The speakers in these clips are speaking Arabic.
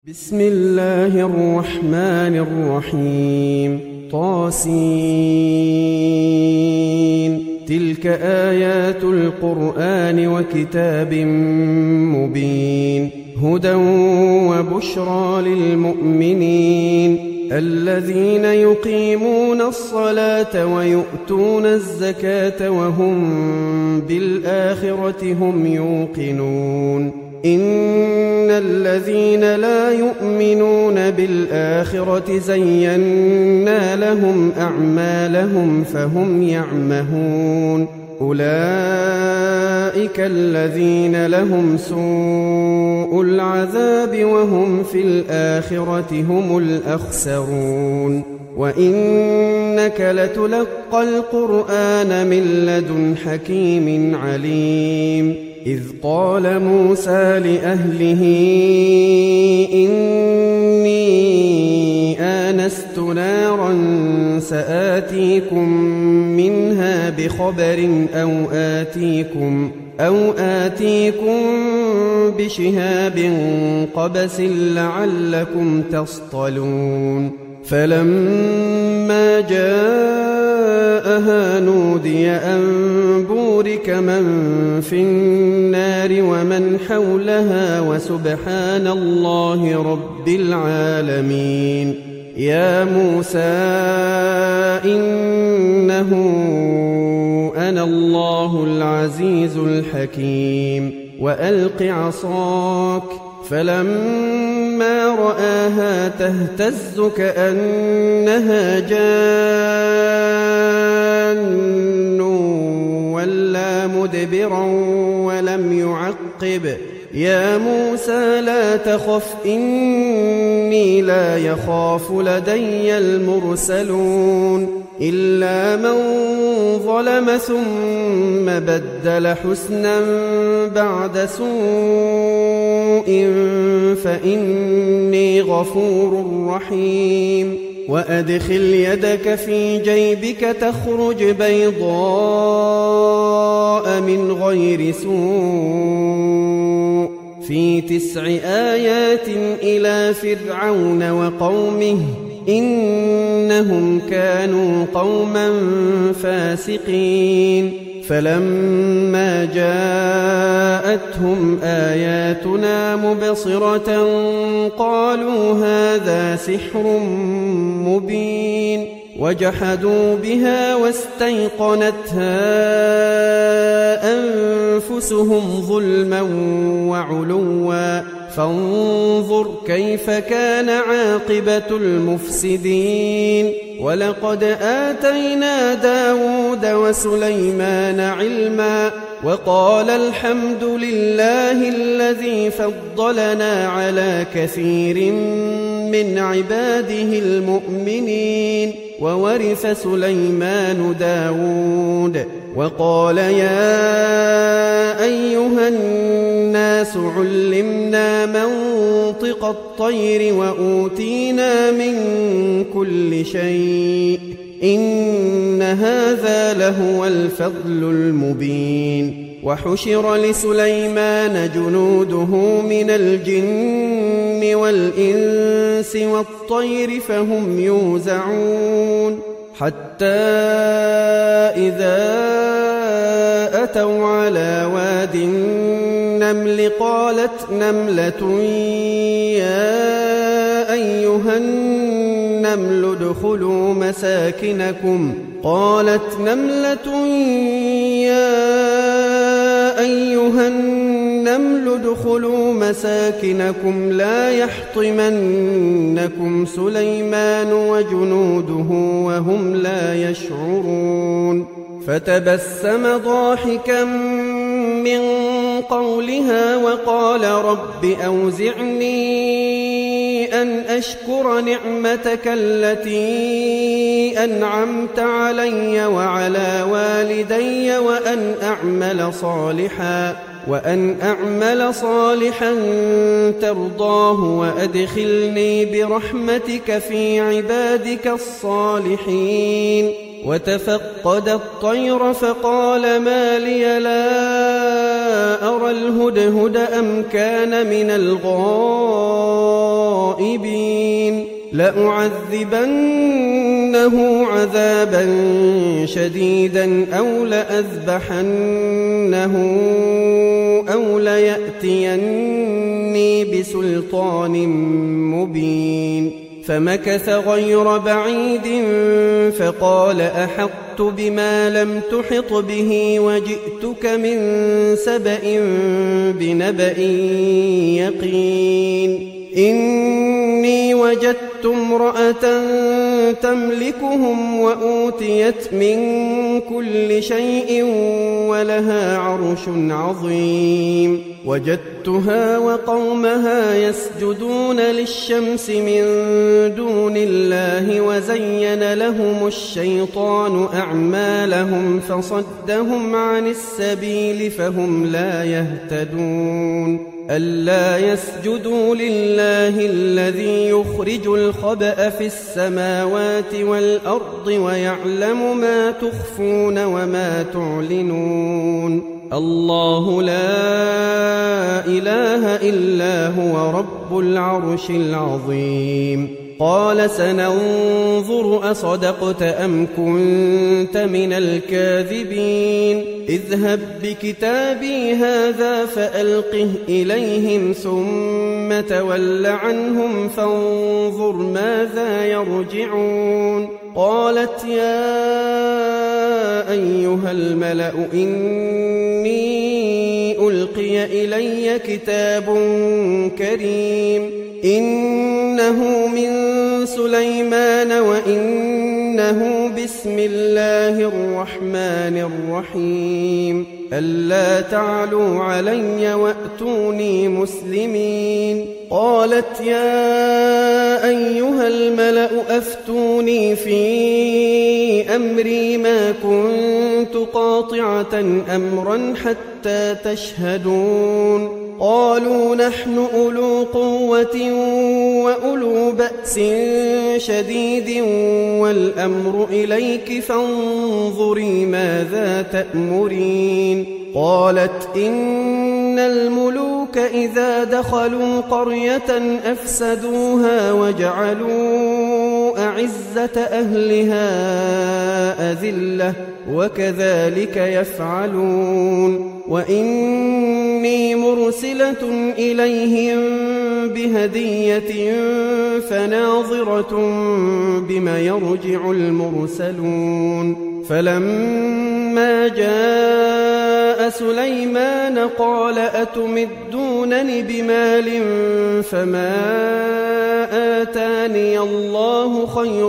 بسم الله الرحمن الرحيم طاسين تلك آيات القرآن وكتاب مبين هدى وبشرى للمؤمنين الذين يقيمون الصلاة ويؤتون الزكاة وهم بالآخرة هم يوقنون إن الذين لا يؤمنون بالآخرة زينا لهم أعمالهم فهم يعمهون أولئك الذين لهم سوء العذاب وهم في الآخرة هم الأخسرون وإنك لتلقى القرآن من لدن حكيم عليم إذ قال موسى لأهله إني آنست نارا سآتيكم منها بخبر أو آتيكم بشهاب قبس لعلكم تصطلون فلما جاءها نودي أن بورك من في النار ومن حولها وسبحان الله رب العالمين يا موسى إنه أنا الله العزيز الحكيم وألق عصاك فلما رآها تهتز كأنها جان ولا مدبرا ولم يعقب يا موسى لا تخف إني لا يخاف لدي المرسلون إلا من ظلم ثم بدل حسنا بعد سوء فإني غفور رحيم وأدخل يدك في جيبك تخرج بيضاء من غير سوء في 9 آيات إلى فرعون وقومه إنهم كانوا قوما فاسقين فلما جاءتهم آياتنا مبصرة قالوا هذا سحر مبين وجحدوا بها واستيقنتها أنفسهم ظلما وعلوا فانظر كيف كان عاقبة المفسدين ولقد آتينا داود وسليمان علما وقال الحمد لله الذي فضلنا على كثير من عباده المؤمنين وورث سليمان داود وقال يا أيها الناس علمنا منطق الطير وأوتينا من كل شيء إن هذا لهو الفضل المبين وحشر لسليمان جنوده من الجن والإنس والطير فهم يوزعون حتى إذا أتوا على واد النمل قالت نملة يا أيها النمل ادخلوا مساكنكم لا يحطمنكم سليمان وجنوده وهم لا يشعرون فتبسم ضاحكا من قولها وقال رب أوزعني أن أشكر نعمتك التي أنعمت علي وعلى والدي وأن أعمل صالحا ترضاه وأدخلني برحمتك في عبادك الصالحين وتفقد الطير فقال ما لي لا أرى الهدهد أم كان من الغائبين غائبين لأعذبنه عذابا شديدا أو لأذبحنه أو ليأتيني بسلطان مبين فمكث غير بعيد فقال أحطت بما لم تحط به وجئتك من سبأ بنبأ يقين إني وجدت امرأة تملكهم وأوتيت من كل شيء ولها عرش عظيم وجدتها وقومها يسجدون للشمس من دون الله وزين لهم الشيطان أعمالهم فصدهم عن السبيل فهم لا يهتدون ألا يسجدوا لله الذي يخرج الخبأ في السماوات والأرض ويعلم ما تخفون وما تعلنون الله لا إله إلا هو رب العرش العظيم قال سننظر أصدقت أم كنت من الكاذبين اذهب بكتابي هذا فألقه إليهم ثم تول عنهم فانظر ماذا يرجعون قالت يا أيها الملأ إني ألقي إلي كتاب كريم إنه من سليمان وإنه بسم الله الرحمن الرحيم ألا تعلوا علي وأتوني مسلمين قالت يا أيها الملأ أفتوني في أمري ما كنت قاطعة أمرا حتى تشهدون قالوا نحن أولو قوة وأولو بأس شديد والأمر إليك فانظري ماذا تأمرين قالت إن الملوك إذا دخلوا قرية أفسدوها وجعلوا أعزة أهلها أذلة وكذلك يفعلون وإني مرسلة إليهم بهدية فناظرة بما يرجع المرسلون فلما جاء سليمان قال أتمدونني بمال فما آتاني الله خير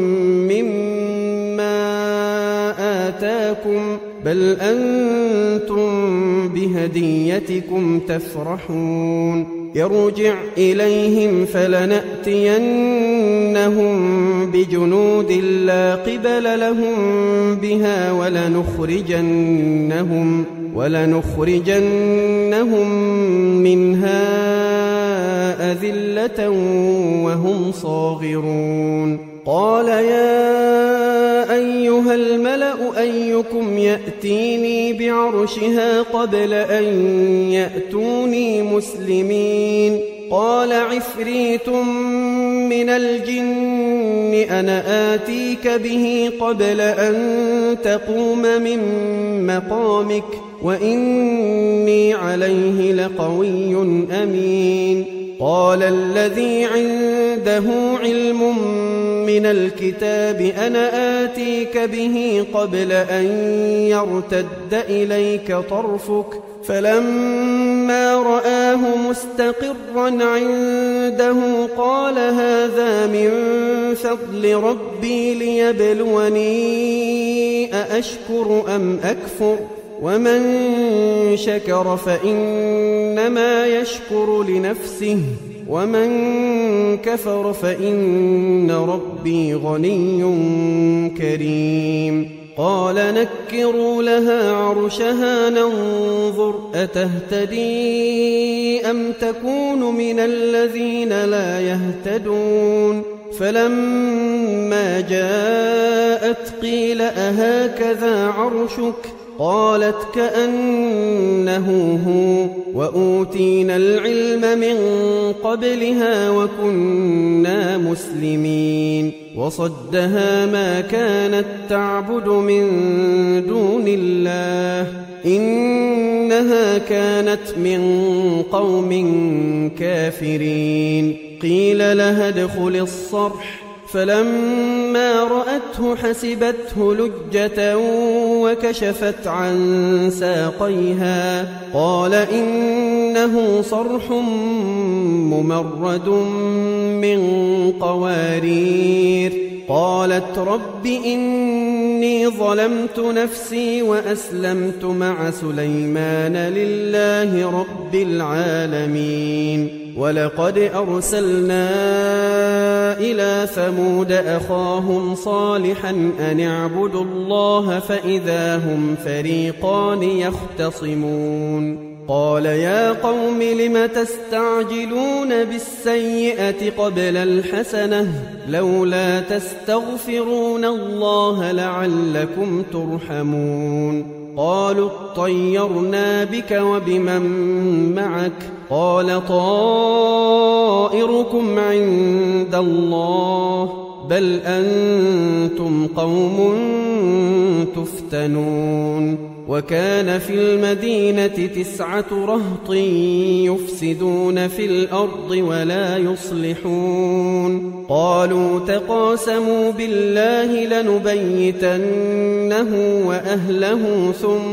مما آتاكم بل أنتم بهديتكم تفرحون يرجع إليهم فلنأتينهم بجنود لا قبل لهم بها ولنخرجنهم منها أذلة وهم صاغرون قال يا أيها الملأ أيكم يأتيني بعرشها قبل أن يأتوني مسلمين قال عفريت من الجن أنا آتيك به قبل أن تقوم من مقامك وإني عليه لقوي أمين قال الذي عنده علم من الكتاب أنا آتيك به قبل أن يرتد إليك طرفك فلما رآه مستقرا عنده قال هذا من فضل ربي ليبلوني أأشكر أم أكفر ومن شكر فإنما يشكر لنفسه ومن كفر فإن ربي غني كريم قال نكروا لها عرشها ننظر أتهتدي أم تكون من الذين لا يهتدون فلما جاءت قيل أهكذا عرشك قالت كأنه هو وأوتينا العلم من قبلها وكنا مسلمين وصدها ما كانت تعبد من دون الله إنها كانت من قوم كافرين قيل لها ادخل الصرح فلما رأته حسبته لجة وكشفت عن ساقيها قال إنه صرح ممرد من قوارير قالت رب إني ظلمت نفسي وأسلمت مع سليمان لله رب العالمين ولقد أرسلنا إلى ثمود أخاهم صالحا أن اعبدوا الله فإذا هم فريقان يختصمون قال يا قوم لم تستعجلون بالسيئة قبل الحسنة لولا تستغفرون الله لعلكم ترحمون قالوا اطيرنا بك وبمن معك قال طائركم عند الله بل أنتم قوم تفتنون وكان في المدينة 9 رهط يفسدون في الأرض ولا يصلحون قالوا تقاسموا بالله لنبيتنه وأهله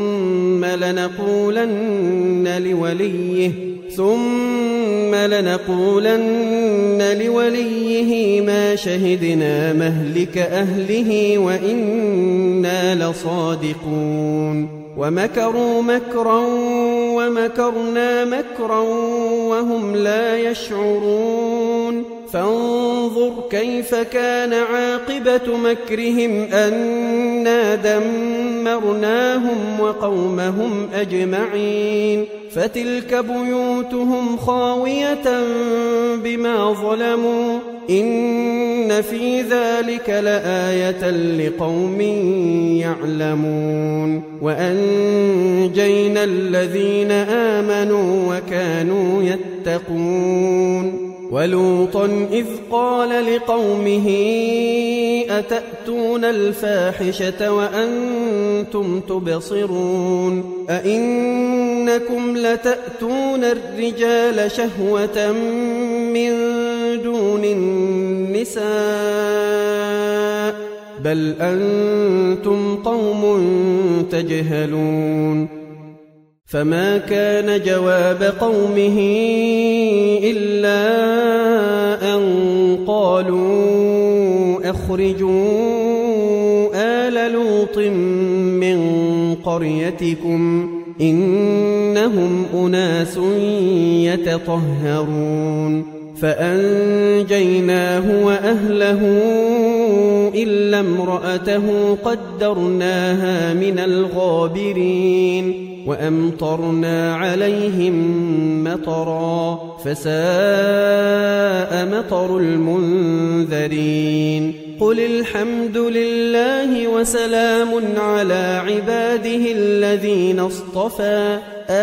ثم لنقولن لوليه ما شهدنا مهلك أهله وإنا لصادقون ومكروا مكرا ومكرنا مكرا وهم لا يشعرون فانظر كيف كان عاقبة مكرهم أنا دمرناهم وقومهم أجمعين فتلك بيوتهم خاوية بما ظلموا إن في ذلك لآية لقوم يعلمون وأنجينا الذين آمنوا وكانوا يتقون ولوطا إذ قال لقومه أتأتون الفاحشة وأنتم تبصرون أئنكم لتأتون الرجال شهوة من دون النساء بل أنتم قوم تجهلون فما كان جواب قومه إلا أن قالوا أخرجوا آل لوط من قريتكم إنهم أناس يتطهرون فأنجيناه وأهله إلا امرأته قدرناها من الغابرين وأمطرنا عليهم مطرا فساء مطر المنذرين قل الحمد لله وسلام على عباده الذين اصطفى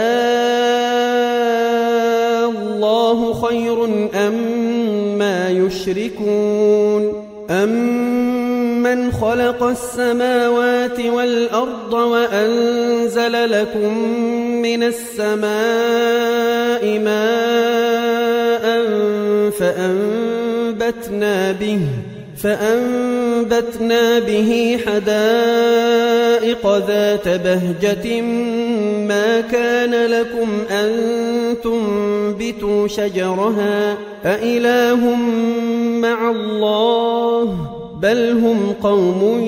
الله خير أما يشركون أمن خلق السماوات والأرض وأنزل لكم من السماء ماء فأنبتنا به حدائق ذات بهجة ما كان لكم أن تنبتوا شجرها أإله مع الله بل هم قوم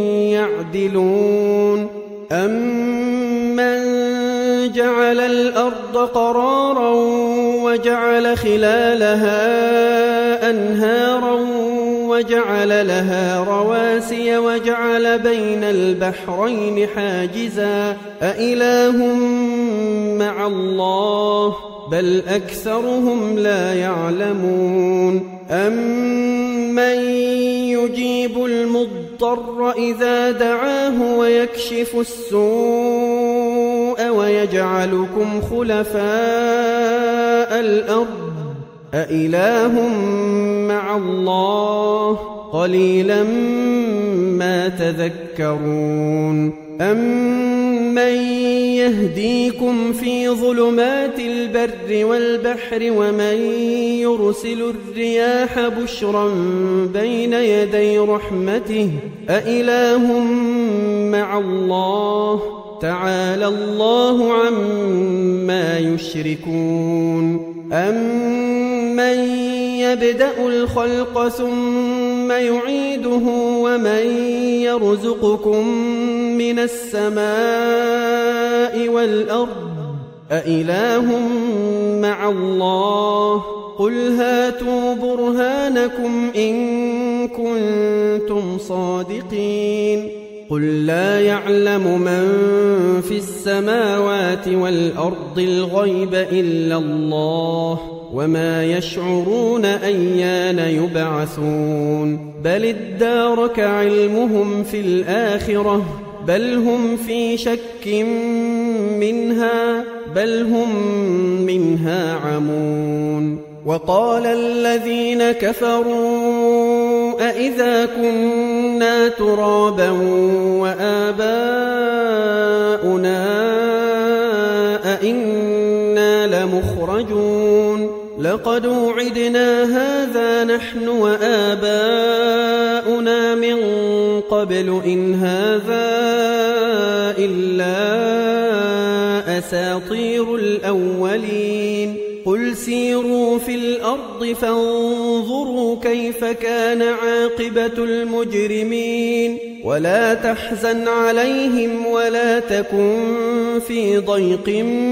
يعدلون أمن جعل الأرض قرارا وجعل خلالها أنهارا وجعل لها رواسي وجعل بين البحرين حاجزا أإله مع الله بل أكثرهم لا يعلمون أمن يجيب المضطر إذا دعاه ويكشف السوء ويجعلكم خلفاء الأرض أإله مع الله قليلا ما تذكرون أمن يهديكم في ظلمات البر والبحر ومن يرسل الرياح بشرا بين يدي رحمته أإله مع الله تعالى الله عما يشركون أمن يبدأ الخلق ثم يعيده ومن يرزقكم من السماء والأرض أإله مع الله قل هاتوا برهانكم إن كنتم صادقين قل لا يعلم من في السماوات والأرض الغيب إلا الله وما يشعرون أيان يبعثون بل ادارك علمهم في الآخرة بل هم في شك منها بل هم منها عمون وقال الذين كفروا أإذا كنا ترابا وآباؤنا أإنا لمخرجون لقد وعدنا هذا نحن وآباؤنا من قبل إن هذا إلا أساطير الأولين قل سيروا في الأرض فانظروا كيف كان عاقبة المجرمين ولا تحزن عليهم ولا تكن في ضيق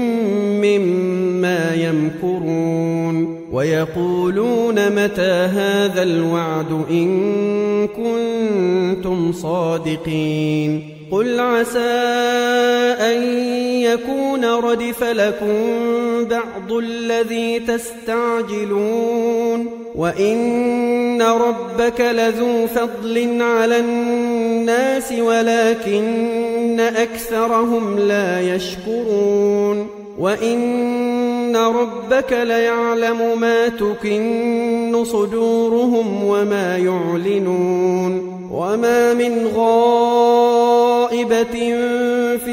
مما يمكرون ويقولون متى هذا الوعد إن كنتم صادقين قل عسى أن يكون ردف لكم بعض الذي تستعجلون وإن ربك لذو فضل على الناس ولكن أكثرهم لا يشكرون وإن ربك ليعلم ما تكن صدورهم وما يعلنون وما من غائبة في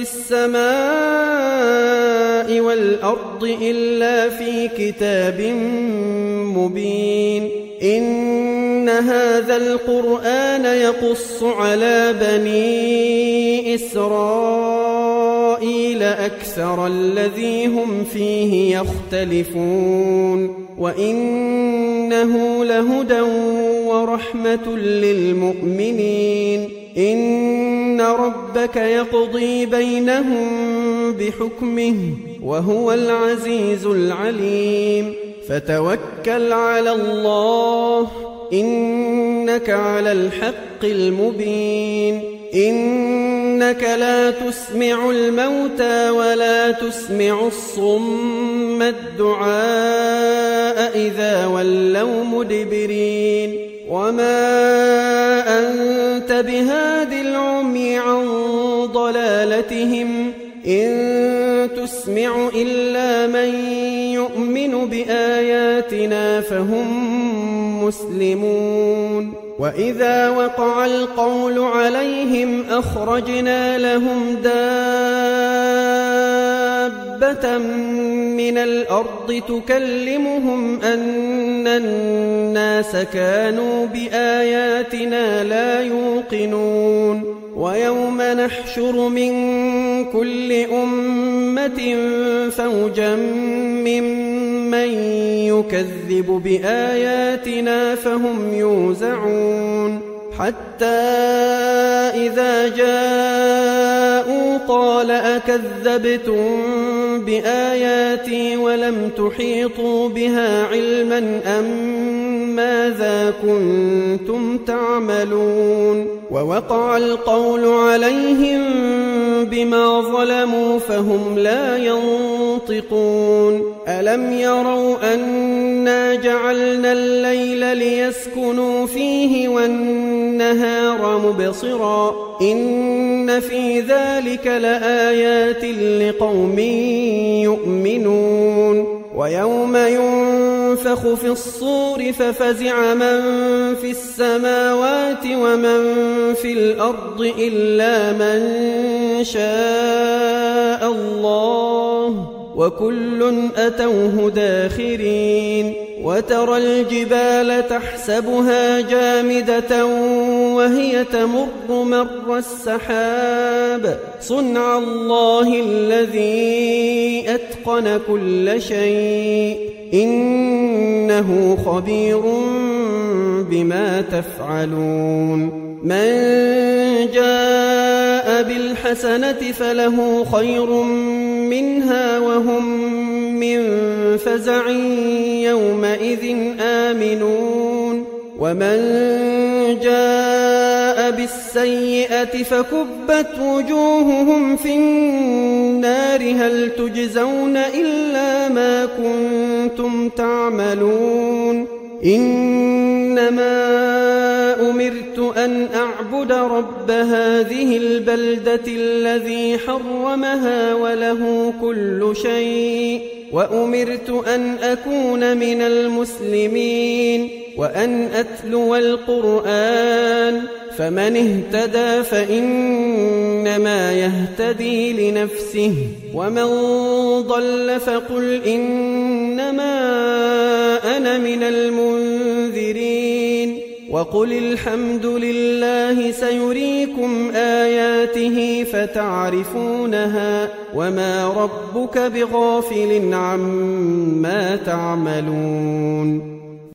السماء والأرض إلا في كتاب مبين إن هذا القرآن يقص على بني إسرائيل أكثر الذي هم فيه يختلفون وإنه لهدى ورحمة للمؤمنين إن ربك يقضي بينهم بحكمه وهو العزيز العليم فتوكل على الله إنك على الحق المبين إنك لا تسمع الموتى ولا تسمع الصم الدعاء إذا ولوا مدبرين وما أنت بهاد العمي عن ضلالتهم إن تسمع إلا من يؤمن بآياتنا فهم مسلمون وإذا وقع القول عليهم أخرجنا لهم دابة من الأرض تكلمهم أن الناس كانوا بآياتنا لا يوقنون ويوم نحشر من كل أمة فوجا ممن يكذب بآياتنا فهم يوزعون حتى إذا جاءوا قال أكذبتم بآياتي ولم تحيطوا بها علما أم ماذا كنتم تعملون ووقع القول عليهم بما ظلموا فهم لا ينطقون ألم يروا أن إنا جعلنا الليل ليسكنوا فيه والنهار مبصرا إن في ذلك لآيات لقوم يؤمنون ويوم ينفخ في الصور ففزع من في السماوات ومن في الأرض إلا من شاء الله وكل أتوه داخرين وترى الجبال تحسبها جامدة وهي تمر مر السحاب صنع الله الذي أتقن كل شيء إنه خبير بما تفعلون من جاء بالحسنة فله خير منها وهم من فزع يومئذ آمنون ومن جاء بالسيئة فكبت وجوههم في النار هل تجزون إلا ما كنتم تعملون إنما أمرت أن أعبد رب هذه البلدة الذي حرمها وله كل شيء وأمرت أن أكون من المسلمين وأن أتلو القرآن فمن اهتدى فإنما يهتدي لنفسه ومن ضل فقل إنما أنا من المنذرين وقل الحمد لله سيريكم آياته فتعرفونها وما ربك بغافل عما تعملون